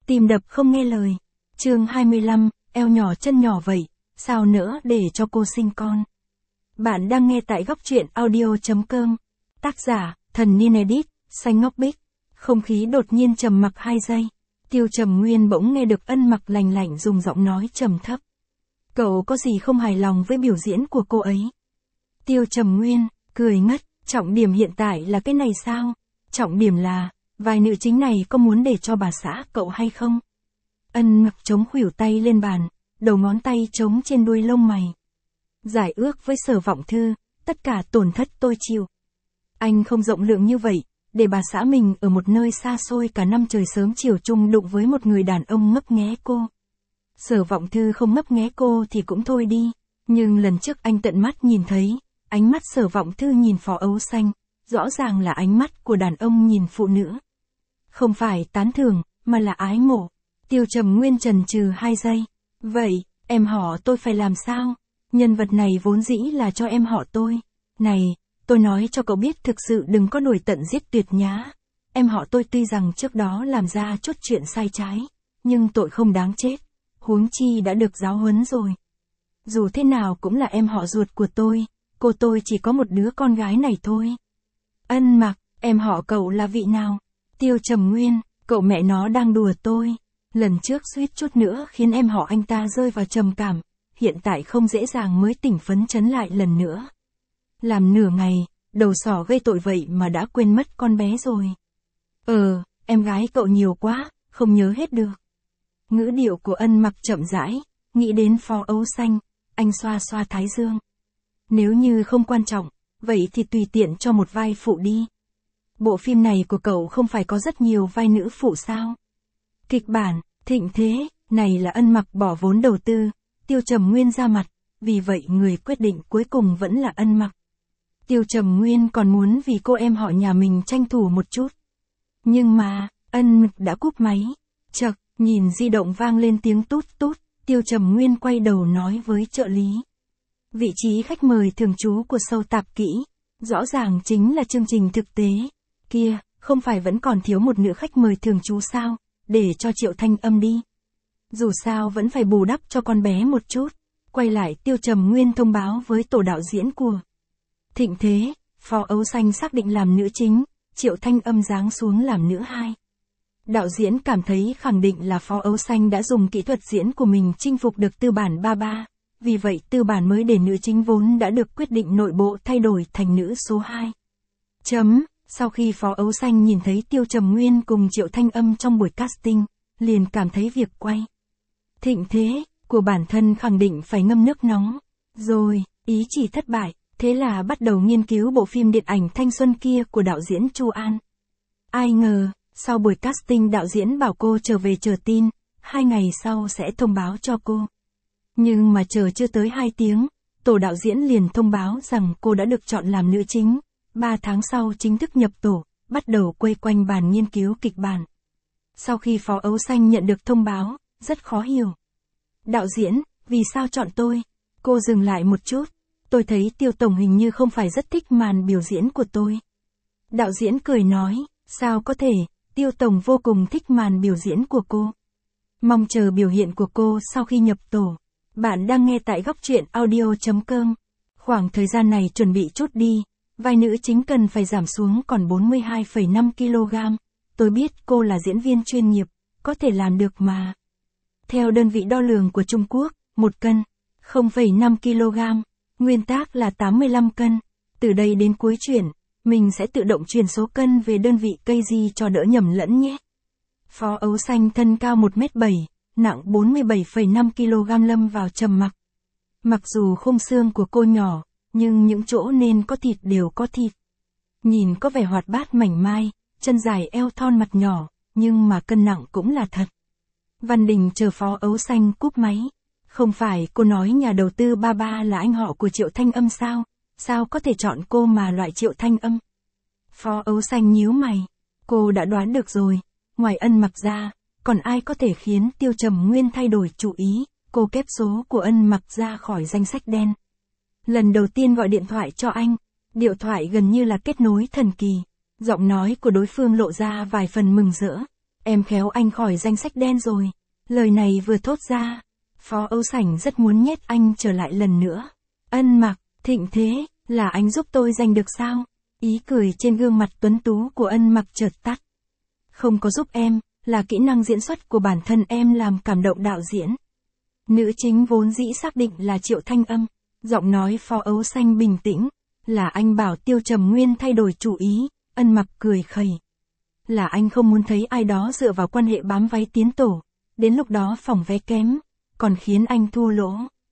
Tim đập không nghe lời. Chương 25, eo nhỏ chân nhỏ vậy, sao nỡ để cho cô sinh con. Bạn đang nghe tại góc truyện audio.com. Tác giả, Thần Niên Edit, Xanh Ngọc Bích. Không khí đột nhiên trầm mặc 2 giây. Tiêu Trầm Nguyên bỗng nghe được Ân Mặc lành lạnh dùng giọng nói trầm thấp. Cậu có gì không hài lòng với biểu diễn của cô ấy? Tiêu Trầm Nguyên, cười ngất, trọng điểm hiện tại là cái này sao? Trọng điểm là, vai nữ chính này có muốn để cho bà xã cậu hay không? Ân Mặc chống khuỷu tay lên bàn, đầu ngón tay chống trên đuôi lông mày. Giải ước với Sở Vọng Thư, tất cả tổn thất tôi chịu. Anh không rộng lượng như vậy, để bà xã mình ở một nơi xa xôi cả năm trời sớm chiều chung đụng với một người đàn ông ngấp nghé cô. Sở Vọng Thư không ngấp nghé cô thì cũng thôi đi, nhưng lần trước anh tận mắt nhìn thấy, ánh mắt Sở Vọng Thư nhìn Phó Ấu Xanh, rõ ràng là ánh mắt của đàn ông nhìn phụ nữ. Không phải tán thưởng, mà là ái mộ. Tiêu Trầm Nguyên chần chừ 2 giây. Vậy, em họ tôi phải làm sao? Nhân vật này vốn dĩ là cho em họ tôi. Này, tôi nói cho cậu biết thực sự đừng có nổi tận giết tuyệt nhá. Em họ tôi tuy rằng trước đó làm ra chút chuyện sai trái, nhưng tội không đáng chết. Huống chi đã được giáo huấn rồi. Dù thế nào cũng là em họ ruột của tôi, cô tôi chỉ có một đứa con gái này thôi. Ân Mặc, em họ cậu là vị nào? Tiêu Trầm Nguyên, cậu mẹ nó đang đùa tôi. Lần trước suýt chút nữa khiến em họ anh ta rơi vào trầm cảm, hiện tại không dễ dàng mới tỉnh phấn chấn lại lần nữa. Làm nửa ngày, đầu sỏ gây tội vậy mà đã quên mất con bé rồi. Em gái cậu nhiều quá, không nhớ hết được. Ngữ điệu của Ân Mặc chậm rãi, nghĩ đến Phó Ấu Xanh, anh xoa xoa thái dương. Nếu như không quan trọng, vậy thì tùy tiện cho một vai phụ đi. Bộ phim này của cậu không phải có rất nhiều vai nữ phụ sao? Kịch bản, thịnh thế, này là Ân Mặc bỏ vốn đầu tư, Tiêu Trầm Nguyên ra mặt, vì vậy người quyết định cuối cùng vẫn là Ân Mặc. Tiêu Trầm Nguyên còn muốn vì cô em họ nhà mình tranh thủ một chút. Nhưng mà, Ân Mặc đã cúp máy. Chậc, nhìn di động vang lên tiếng tút tút, Tiêu Trầm Nguyên quay đầu nói với trợ lý. Vị trí khách mời thường trú của show tạp kỹ, rõ ràng chính là chương trình thực tế. Kia, không phải vẫn còn thiếu một nữ khách mời thường trú sao, để cho Triệu Thanh Âm đi. Dù sao vẫn phải bù đắp cho con bé một chút. Quay lại Tiêu Trầm Nguyên thông báo với tổ đạo diễn của Thịnh Thế, Phó Ấu Xanh xác định làm nữ chính, Triệu Thanh Âm giáng xuống làm nữ hai. Đạo diễn cảm thấy khẳng định là Phó Ấu Xanh đã dùng kỹ thuật diễn của mình chinh phục được tư bản 33, vì vậy tư bản mới để nữ chính vốn đã được quyết định nội bộ thay đổi thành nữ số 2. Sau khi Phó Ấu Xanh nhìn thấy Tiêu Trầm Nguyên cùng Triệu Thanh Âm trong buổi casting, liền cảm thấy việc quay Thịnh Thế của bản thân khẳng định phải ngâm nước nóng. Rồi, ý chỉ thất bại, thế là bắt đầu nghiên cứu bộ phim điện ảnh thanh xuân kia của đạo diễn Chu An. Ai ngờ, sau buổi casting đạo diễn bảo cô trở về chờ tin, 2 ngày sau sẽ thông báo cho cô. Nhưng mà chờ chưa tới 2 tiếng, tổ đạo diễn liền thông báo rằng cô đã được chọn làm nữ chính. 3 tháng sau chính thức nhập tổ, bắt đầu quay quanh bàn nghiên cứu kịch bản. Sau khi Phó Ấu Xanh nhận được thông báo, rất khó hiểu. Đạo diễn, vì sao chọn tôi? Cô dừng lại một chút. Tôi thấy Tiêu Tổng hình như không phải rất thích màn biểu diễn của tôi. Đạo diễn cười nói, sao có thể, Tiêu Tổng vô cùng thích màn biểu diễn của cô. Mong chờ biểu hiện của cô sau khi nhập tổ. Bạn đang nghe tại góc truyện audio.com. Khoảng thời gian này chuẩn bị chút đi. Vai nữ chính cần phải giảm xuống còn 42,5 kg. Tôi biết cô là diễn viên chuyên nghiệp, có thể làm được mà. Theo đơn vị đo lường của Trung Quốc, 1 cân, 0,5 kg, nguyên tắc là 85 cân. Từ đây đến cuối chuyển, mình sẽ tự động truyền số cân về đơn vị kg cho đỡ nhầm lẫn nhé. Phó Ấu Xanh thân cao 1m7, nặng 47,5 kg lâm vào trầm mặc. Mặc dù khung xương của cô nhỏ, nhưng những chỗ nên có thịt đều có thịt. Nhìn có vẻ hoạt bát mảnh mai, chân dài eo thon mặt nhỏ, nhưng mà cân nặng cũng là thật. Văn Đình chờ Phó Ấu Xanh cúp máy. Không phải cô nói nhà đầu tư 33 là anh họ của Triệu Thanh Âm sao? Sao có thể chọn cô mà loại Triệu Thanh Âm? Phó Ấu Xanh nhíu mày. Cô đã đoán được rồi. Ngoài Ân Mặc ra, còn ai có thể khiến Tiêu Trầm Nguyên thay đổi chủ ý? Cô kép số của Ân Mặc ra khỏi danh sách đen. Lần đầu tiên gọi điện thoại cho anh, điện thoại gần như là kết nối thần kỳ. Giọng nói của đối phương lộ ra vài phần mừng rỡ. Em khéo anh khỏi danh sách đen rồi. Lời này vừa thốt ra, Phó Âu Sảnh rất muốn nhét anh trở lại lần nữa. Ân Mặc, Thịnh Thế, là anh giúp tôi giành được sao? Ý cười trên gương mặt tuấn tú của Ân Mặc chợt tắt. Không có giúp em, là kỹ năng diễn xuất của bản thân em làm cảm động đạo diễn. Nữ chính vốn dĩ xác định là Triệu Thanh Âm, giọng nói Phó Âu Xanh bình tĩnh, là anh bảo Tiêu Trầm Nguyên thay đổi chủ ý, Ân Mặc cười khẩy. Là anh không muốn thấy ai đó dựa vào quan hệ bám váy tiến tổ, đến lúc đó phòng vé kém, còn khiến anh thua lỗ.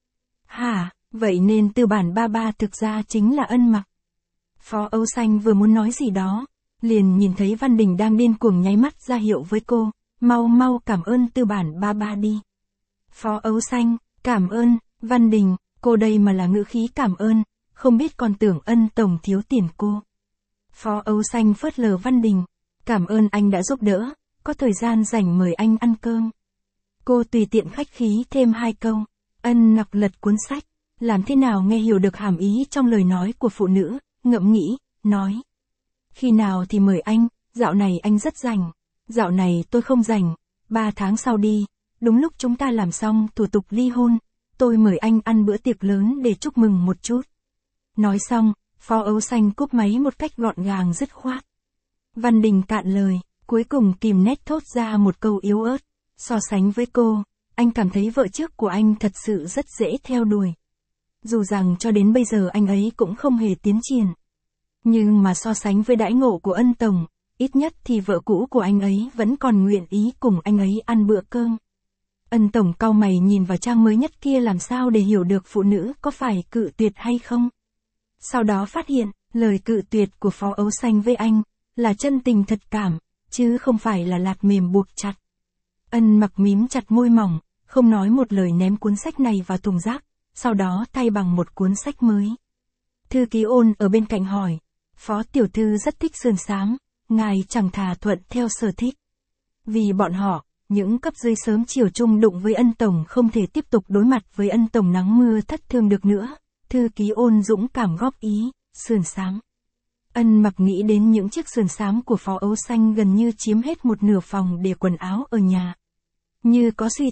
Hả, vậy nên tư bản ba ba thực ra chính là Ân Mặc. Phó Âu Xanh vừa muốn nói gì đó, liền nhìn thấy Văn Đình đang điên cuồng nháy mắt ra hiệu với cô, mau mau cảm ơn tư bản ba ba đi. Phó Âu Xanh, cảm ơn, Văn Đình, cô đây mà là ngữ khí cảm ơn, không biết còn tưởng Ân tổng thiếu tiền cô. Phó Âu Xanh phớt lờ Văn Đình, cảm ơn anh đã giúp đỡ, có thời gian rảnh mời anh ăn cơm. Cô tùy tiện khách khí thêm 2 câu, Ân Mặc lật cuốn sách, làm thế nào nghe hiểu được hàm ý trong lời nói của phụ nữ, ngẫm nghĩ, nói. Khi nào thì mời anh, dạo này anh rất rảnh, dạo này tôi không rảnh, 3 tháng sau đi, đúng lúc chúng ta làm xong thủ tục ly hôn, tôi mời anh ăn bữa tiệc lớn để chúc mừng một chút. Nói xong, Phó Âu Xanh cúp máy một cách gọn gàng dứt khoát. Văn Đình cạn lời, cuối cùng kìm nét thốt ra một câu yếu ớt. So sánh với cô, anh cảm thấy vợ trước của anh thật sự rất dễ theo đuổi. Dù rằng cho đến bây giờ anh ấy cũng không hề tiến triển. Nhưng mà so sánh với đãi ngộ của Ân tổng, ít nhất thì vợ cũ của anh ấy vẫn còn nguyện ý cùng anh ấy ăn bữa cơm. Ân tổng cau mày nhìn vào trang mới nhất kia làm sao để hiểu được phụ nữ có phải cự tuyệt hay không. Sau đó phát hiện, lời cự tuyệt của Phó Âu Xanh với anh, là chân tình thật cảm, chứ không phải là lạt mềm buộc chặt. Ân Mặc mím chặt môi mỏng, không nói một lời ném cuốn sách này vào thùng rác, sau đó thay bằng một cuốn sách mới. Thư ký Ôn ở bên cạnh hỏi, Phó tiểu thư rất thích sườn xám, ngài chẳng thà thuận theo sở thích. Vì bọn họ, những cấp dưới sớm chiều chung đụng với Ân tổng không thể tiếp tục đối mặt với Ân tổng nắng mưa thất thường được nữa. Thư ký Ôn dũng cảm góp ý, sườn xám. Ân Mặc nghĩ đến những chiếc sườn xám của Phó Âu Xanh gần như chiếm hết một nửa phòng để quần áo ở nhà. Như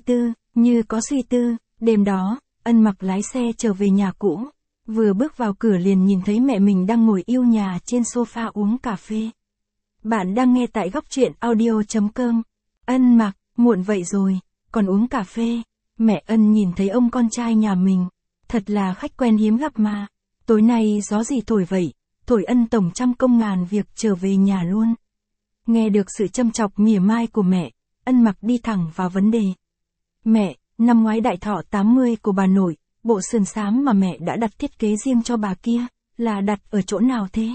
có suy tư, đêm đó, Ân Mặc lái xe trở về nhà cũ. Vừa bước vào cửa liền nhìn thấy mẹ mình đang ngồi yêu nhà trên sofa uống cà phê. Bạn đang nghe tại góc truyện audio.com. Ân Mặc, muộn vậy rồi, còn uống cà phê. Mẹ Ân nhìn thấy ông con trai nhà mình. Thật là khách quen hiếm gặp mà. Tối nay gió gì thổi vậy? Thổi Ân tổng trăm công ngàn việc trở về nhà luôn. Nghe được sự châm chọc mỉa mai của mẹ, Ân Mặc đi thẳng vào vấn đề. Mẹ, năm ngoái đại thọ 80 của bà nội, bộ sườn xám mà mẹ đã đặt thiết kế riêng cho bà kia, là đặt ở chỗ nào thế?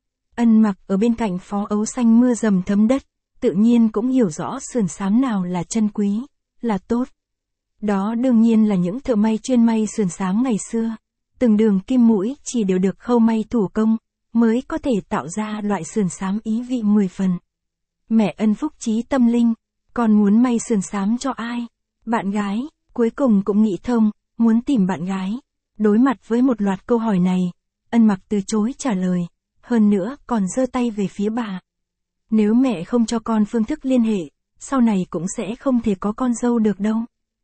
Ân Mặc ở bên cạnh Phó Âu Xanh mưa dầm thấm đất, tự nhiên cũng hiểu rõ sườn xám nào là chân quý, là tốt. Đó đương nhiên là những thợ may chuyên may sườn xám ngày xưa. Từng đường kim mũi chỉ đều được khâu may thủ công, mới có thể tạo ra loại sườn xám ý vị 10 phần. Mẹ Ân phúc trí tâm linh, con muốn may sườn xám cho ai? Bạn gái, cuối cùng cũng nghĩ thông, muốn tìm bạn gái. Đối mặt với một loạt câu hỏi này, Ân Mặc từ chối trả lời, hơn nữa còn giơ tay về phía bà. Nếu mẹ không cho con phương thức liên hệ, sau này cũng sẽ không thể có con dâu được đâu.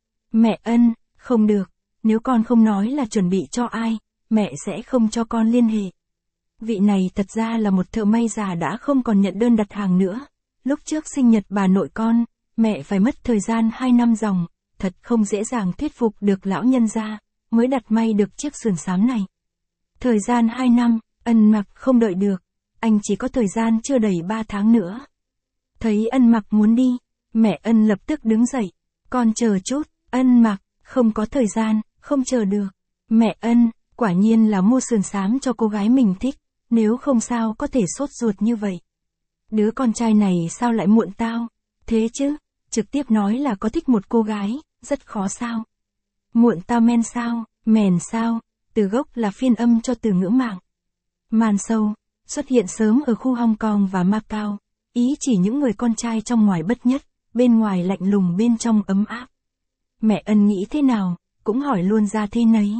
Mẹ Ân, không được, nếu con không nói là chuẩn bị cho ai, mẹ sẽ không cho con liên hệ. Vị này thật ra là một thợ may già đã không còn nhận đơn đặt hàng nữa. Lúc trước sinh nhật bà nội con, mẹ phải mất thời gian 2 năm ròng, thật không dễ dàng thuyết phục được lão nhân gia, mới đặt may được chiếc sườn xám này. Thời gian 2 năm, Ân Mặc không đợi được, anh chỉ có thời gian chưa đầy 3 tháng nữa. Thấy Ân Mặc muốn đi, mẹ Ân lập tức đứng dậy, con chờ chút. Ân Mặc, không có thời gian, không chờ được. Mẹ Ân, quả nhiên là mua sườn xám cho cô gái mình thích, nếu không sao có thể sốt ruột như vậy. Đứa con trai này sao lại muộn tao? Thế chứ, trực tiếp nói là có thích một cô gái, rất khó sao? Muộn tao men sao, mèn sao, từ gốc là phiên âm cho từ ngữ mạng. Man sâu, xuất hiện sớm ở khu Hong Kong và Macau, ý chỉ những người con trai trong ngoài bất nhất, bên ngoài lạnh lùng bên trong ấm áp. Mẹ Ân nghĩ thế nào, cũng hỏi luôn ra thế nấy.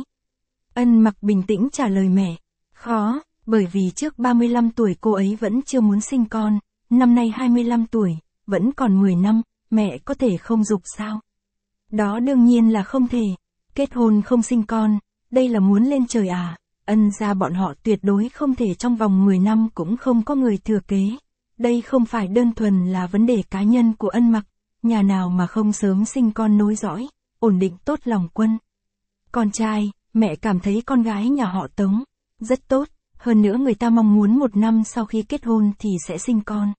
Ân Mặc bình tĩnh trả lời mẹ, khó, bởi vì trước 35 tuổi cô ấy vẫn chưa muốn sinh con, năm nay 25 tuổi, vẫn còn 10 năm, mẹ có thể không giục sao? Đó đương nhiên là không thể. Kết hôn không sinh con, đây là muốn lên trời à? Ân gia bọn họ tuyệt đối không thể trong vòng 10 năm cũng không có người thừa kế. Đây không phải đơn thuần là vấn đề cá nhân của Ân Mặc, nhà nào mà không sớm sinh con nối dõi, ổn định tốt lòng quân. Con trai, mẹ cảm thấy con gái nhà họ Tống, rất tốt, hơn nữa người ta mong muốn 1 năm sau khi kết hôn thì sẽ sinh con.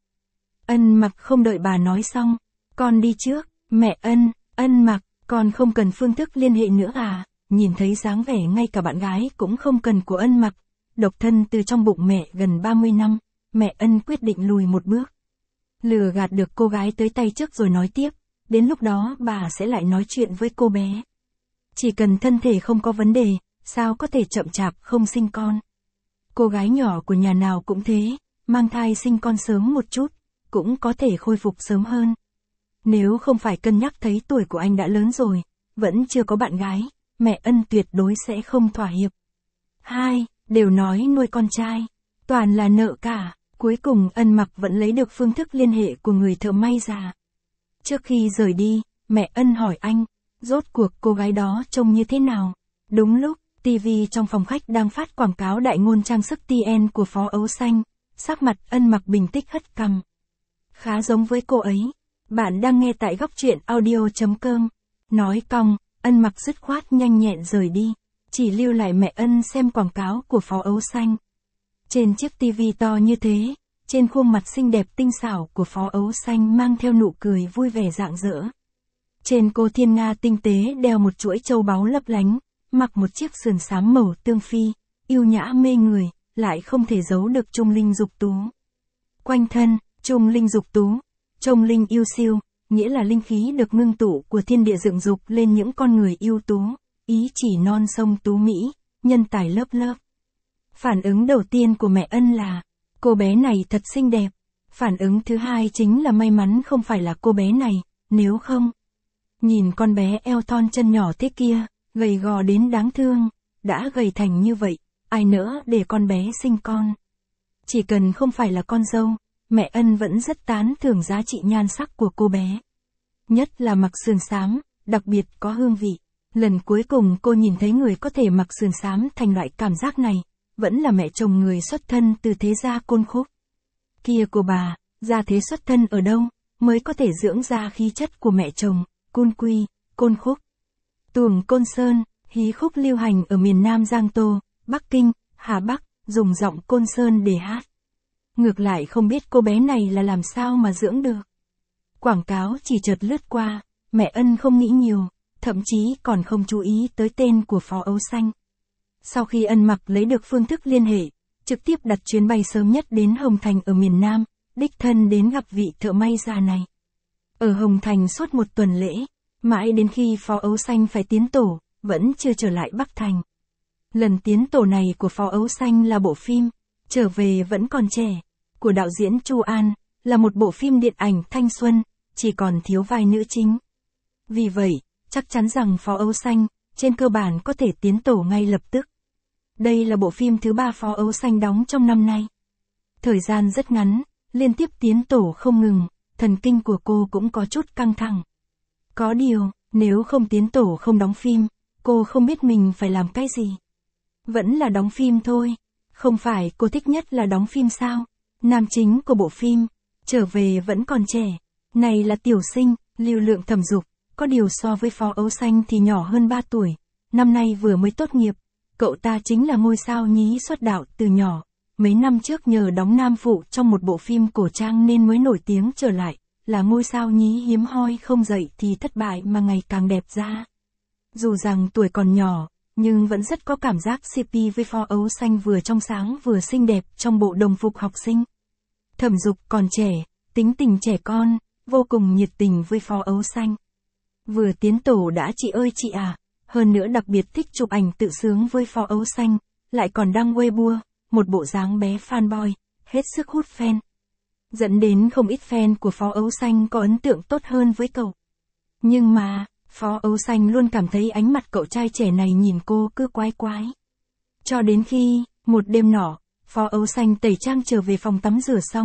Ân Mặc không đợi bà nói xong, con đi trước, mẹ Ân Mặc, con không cần phương thức liên hệ nữa à? Nhìn thấy dáng vẻ ngay cả bạn gái cũng không cần của Ân Mặc, độc thân từ trong bụng mẹ gần 30 năm, mẹ Ân quyết định lùi một bước. Lừa gạt được cô gái tới tay trước rồi nói tiếp, đến lúc đó bà sẽ lại nói chuyện với cô bé. Chỉ cần thân thể không có vấn đề, sao có thể chậm chạp không sinh con. Cô gái nhỏ của nhà nào cũng thế, mang thai sinh con sớm một chút, cũng có thể khôi phục sớm hơn. Nếu không phải cân nhắc thấy tuổi của anh đã lớn rồi, vẫn chưa có bạn gái, mẹ Ân tuyệt đối sẽ không thỏa hiệp. Hai, đều nói nuôi con trai, toàn là nợ cả, cuối cùng Ân Mặc vẫn lấy được phương thức liên hệ của người thợ may già. Trước khi rời đi, mẹ Ân hỏi anh, rốt cuộc cô gái đó trông như thế nào? Đúng lúc, TV trong phòng khách đang phát quảng cáo đại ngôn trang sức TN của Phó Ấu Xanh, sắc mặt Ân Mặc bình tĩnh hất cằm. Khá giống với cô ấy. Bạn đang nghe tại góc truyện audio.com. Nói cong, Ân Mặc dứt khoát nhanh nhẹn rời đi, chỉ lưu lại mẹ Ân xem quảng cáo của Phó Ấu Xanh. Trên chiếc TV to như thế, trên khuôn mặt xinh đẹp tinh xảo của Phó Ấu Xanh mang theo nụ cười vui vẻ rạng rỡ. Trên cô thiên nga tinh tế đeo một chuỗi châu báu lấp lánh, mặc một chiếc sườn xám màu tương phi, yêu nhã mê người, lại không thể giấu được trung linh dục tú. Quanh thân, trung linh dục tú, trông linh yêu siêu, nghĩa là linh khí được ngưng tụ của thiên địa dựng dục lên những con người yêu tú, ý chỉ non sông tú mỹ, nhân tài lớp lớp. Phản ứng đầu tiên của mẹ Ân là, cô bé này thật xinh đẹp. Phản ứng thứ hai chính là may mắn không phải là cô bé này, nếu không. Nhìn con bé eo thon chân nhỏ thế kia, gầy gò đến đáng thương, đã gầy thành như vậy, ai nỡ để con bé sinh con. Chỉ cần không phải là con dâu, mẹ Ân vẫn rất tán thưởng giá trị nhan sắc của cô bé. Nhất là mặc sườn xám, đặc biệt có hương vị. Lần cuối cùng cô nhìn thấy người có thể mặc sườn xám thành loại cảm giác này, vẫn là mẹ chồng người xuất thân từ thế gia Côn Khúc. Kia của bà, gia thế xuất thân ở đâu, mới có thể dưỡng ra khí chất của mẹ chồng, Côn Quy, Côn Khúc. Tuồng Côn Sơn, hí khúc lưu hành ở miền Nam Giang Tô, Bắc Kinh, Hà Bắc, dùng giọng Côn Sơn để hát. Ngược lại không biết cô bé này là làm sao mà dưỡng được. Quảng cáo chỉ chợt lướt qua, mẹ Ân không nghĩ nhiều, thậm chí còn không chú ý tới tên của Phó Ấu Xanh. Sau khi Ân Mặc lấy được phương thức liên hệ, trực tiếp đặt chuyến bay sớm nhất đến Hồng Thành ở miền Nam, đích thân đến gặp vị thợ may già này. Ở Hồng Thành suốt một tuần lễ, mãi đến khi Phó Ấu Xanh phải tiến tổ, vẫn chưa trở lại Bắc Thành. Lần tiến tổ này của Phó Ấu Xanh là bộ phim Trở về vẫn còn trẻ, của đạo diễn Chu An, là một bộ phim điện ảnh thanh xuân, chỉ còn thiếu vai nữ chính. Vì vậy, chắc chắn rằng Phó Ấu Xanh, trên cơ bản có thể tiến tổ ngay lập tức. Đây là bộ phim thứ 3 Phó Ấu Xanh đóng trong năm nay. Thời gian rất ngắn, liên tiếp tiến tổ không ngừng, thần kinh của cô cũng có chút căng thẳng. Có điều, nếu không tiến tổ không đóng phim, cô không biết mình phải làm cái gì. Vẫn là đóng phim thôi, không phải cô thích nhất là đóng phim sao? Nam chính của bộ phim, Trở về vẫn còn trẻ, này là tiểu sinh, Lưu Lượng Thẩm Dục, có điều so với Phó Ấu Xanh thì nhỏ hơn 3 tuổi, năm nay vừa mới tốt nghiệp, cậu ta chính là ngôi sao nhí xuất đạo từ nhỏ, mấy năm trước nhờ đóng nam phụ trong một bộ phim cổ trang nên mới nổi tiếng trở lại, là ngôi sao nhí hiếm hoi không dậy thì thất bại mà ngày càng đẹp ra. Dù rằng tuổi còn nhỏ, nhưng vẫn rất có cảm giác CP với Phó Ấu Xanh vừa trong sáng vừa xinh đẹp trong bộ đồng phục học sinh. Thẩm Dục còn trẻ, tính tình trẻ con, vô cùng nhiệt tình với Phó Ấu Xanh. Vừa tiến tổ đã chị ơi chị à, hơn nữa đặc biệt thích chụp ảnh tự sướng với Phó Ấu Xanh, lại còn đăng Weibo, một bộ dáng bé fanboy, hết sức hút fan. Dẫn đến không ít fan của Phó Ấu Xanh có ấn tượng tốt hơn với cậu. Nhưng mà, Phó Ấu Xanh luôn cảm thấy ánh mặt cậu trai trẻ này nhìn cô cứ quái quái. Cho đến khi, một đêm nọ, Phó Ấu Xanh tẩy trang trở về phòng tắm rửa xong,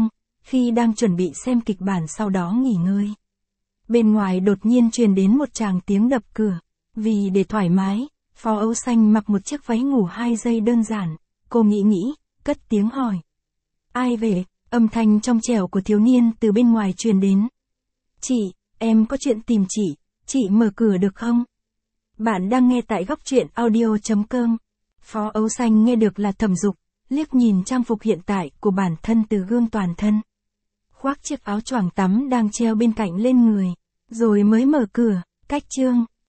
khi đang chuẩn bị xem kịch bản sau đó nghỉ ngơi. Bên ngoài đột nhiên truyền đến một tràng tiếng đập cửa. Vì để thoải mái, Phó Âu Xanh mặc một chiếc váy ngủ 2 giây đơn giản. Cô nghĩ, cất tiếng hỏi. Ai về? Âm thanh trong trẻo của thiếu niên từ bên ngoài truyền đến. Chị, em có chuyện tìm chị mở cửa được không? Bạn đang nghe tại góc truyện audio.com. Phó Âu Xanh nghe được là Thẩm Dục, liếc nhìn trang phục hiện tại của bản thân từ gương toàn thân. Khoác chiếc áo choàng tắm đang treo bên cạnh lên người, rồi mới mở cửa, cách chương.